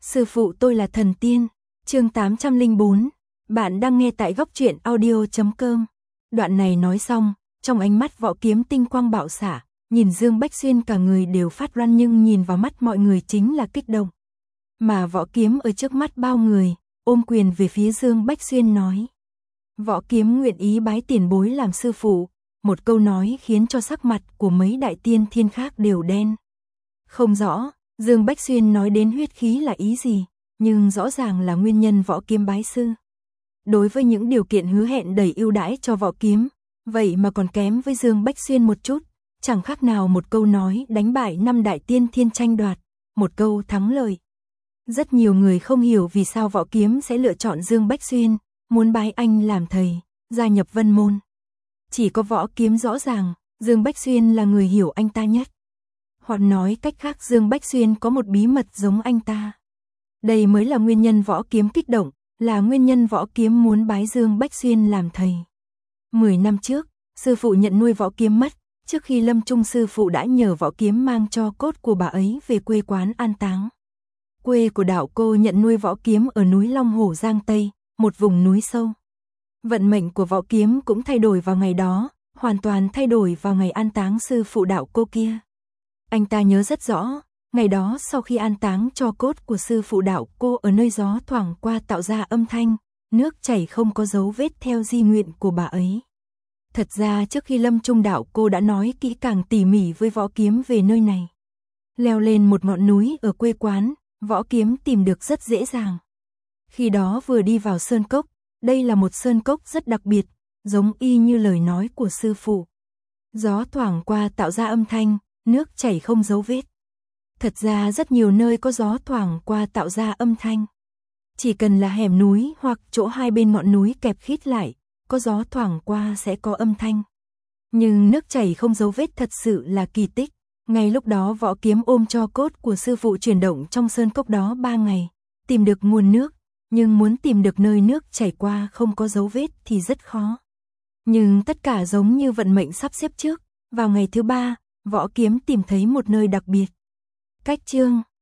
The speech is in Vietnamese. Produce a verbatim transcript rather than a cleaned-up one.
Sư phụ tôi là thần tiên. Chương tám trăm lẻ bốn. Bạn đang nghe tại góc truyện audio chấm com. Đoạn này nói xong, trong ánh mắt Võ Kiếm tinh quang bạo xả, nhìn Dương Bách Xuyên cả người đều phát run, nhưng nhìn vào mắt mọi người chính là kích động. Mà Võ Kiếm ở trước mắt bao người, ôm quyền về phía Dương Bách Xuyên nói: Võ Kiếm nguyện ý bái tiền bối làm sư phụ. Một câu nói khiến cho sắc mặt của mấy đại tiên thiên khác đều đen. Không rõ Dương Bách Xuyên nói đến huyết khí là ý gì, nhưng rõ ràng là nguyên nhân Võ Kiếm bái sư. Đối với những điều kiện hứa hẹn đầy ưu đãi cho Võ Kiếm, vậy mà còn kém với Dương Bách Xuyên một chút, chẳng khác nào một câu nói đánh bại năm đại tiên thiên tranh đoạt, một câu thắng lợi. Rất nhiều người không hiểu vì sao Võ Kiếm sẽ lựa chọn Dương Bách Xuyên, muốn bái anh làm thầy, gia nhập Vân môn. Chỉ có Võ Kiếm rõ ràng, Dương Bách Xuyên là người hiểu anh ta nhất. Hoặc nói cách khác, Dương Bách Xuyên có một bí mật giống anh ta. Đây mới là nguyên nhân Võ Kiếm kích động, là nguyên nhân Võ Kiếm muốn bái Dương Bách Xuyên làm thầy. Mười năm trước, sư phụ nhận nuôi Võ Kiếm mất, trước khi lâm chung sư phụ đã nhờ Võ Kiếm mang cho cốt của bà ấy về quê quán an táng. Quê của đạo cô nhận nuôi Võ Kiếm ở núi Long Hổ Giang Tây, một vùng núi sâu. Vận mệnh của Võ Kiếm cũng thay đổi vào ngày đó, hoàn toàn thay đổi vào ngày an táng sư phụ đạo cô kia. Anh ta nhớ rất rõ, ngày đó sau khi an táng cho cốt của sư phụ đạo cô, ở nơi gió thoảng qua tạo ra âm thanh, nước chảy không có dấu vết theo di nguyện của bà ấy. Thật ra trước khi lâm chung đạo cô đã nói kỹ càng tỉ mỉ với Võ Kiếm về nơi này. Leo lên một ngọn núi ở quê quán, Võ Kiếm tìm được rất dễ dàng. Khi đó vừa đi vào sơn cốc, đây là một sơn cốc rất đặc biệt, giống y như lời nói của sư phụ. Gió thoảng qua tạo ra âm thanh, nước chảy không dấu vết. Thật ra rất nhiều nơi có gió thoảng qua tạo ra âm thanh. Chỉ cần là hẻm núi hoặc chỗ hai bên ngọn núi kẹp khít lại, có gió thoảng qua sẽ có âm thanh. Nhưng nước chảy không dấu vết thật sự là kỳ tích. Ngay lúc đó Võ Kiếm ôm cho cốt của sư phụ chuyển động trong sơn cốc đó ba ngày, tìm được nguồn nước, nhưng muốn tìm được nơi nước chảy qua không có dấu vết thì rất khó. Nhưng tất cả giống như vận mệnh sắp xếp trước, vào ngày thứ ba, Võ Kiếm tìm thấy một nơi đặc biệt. Cách chương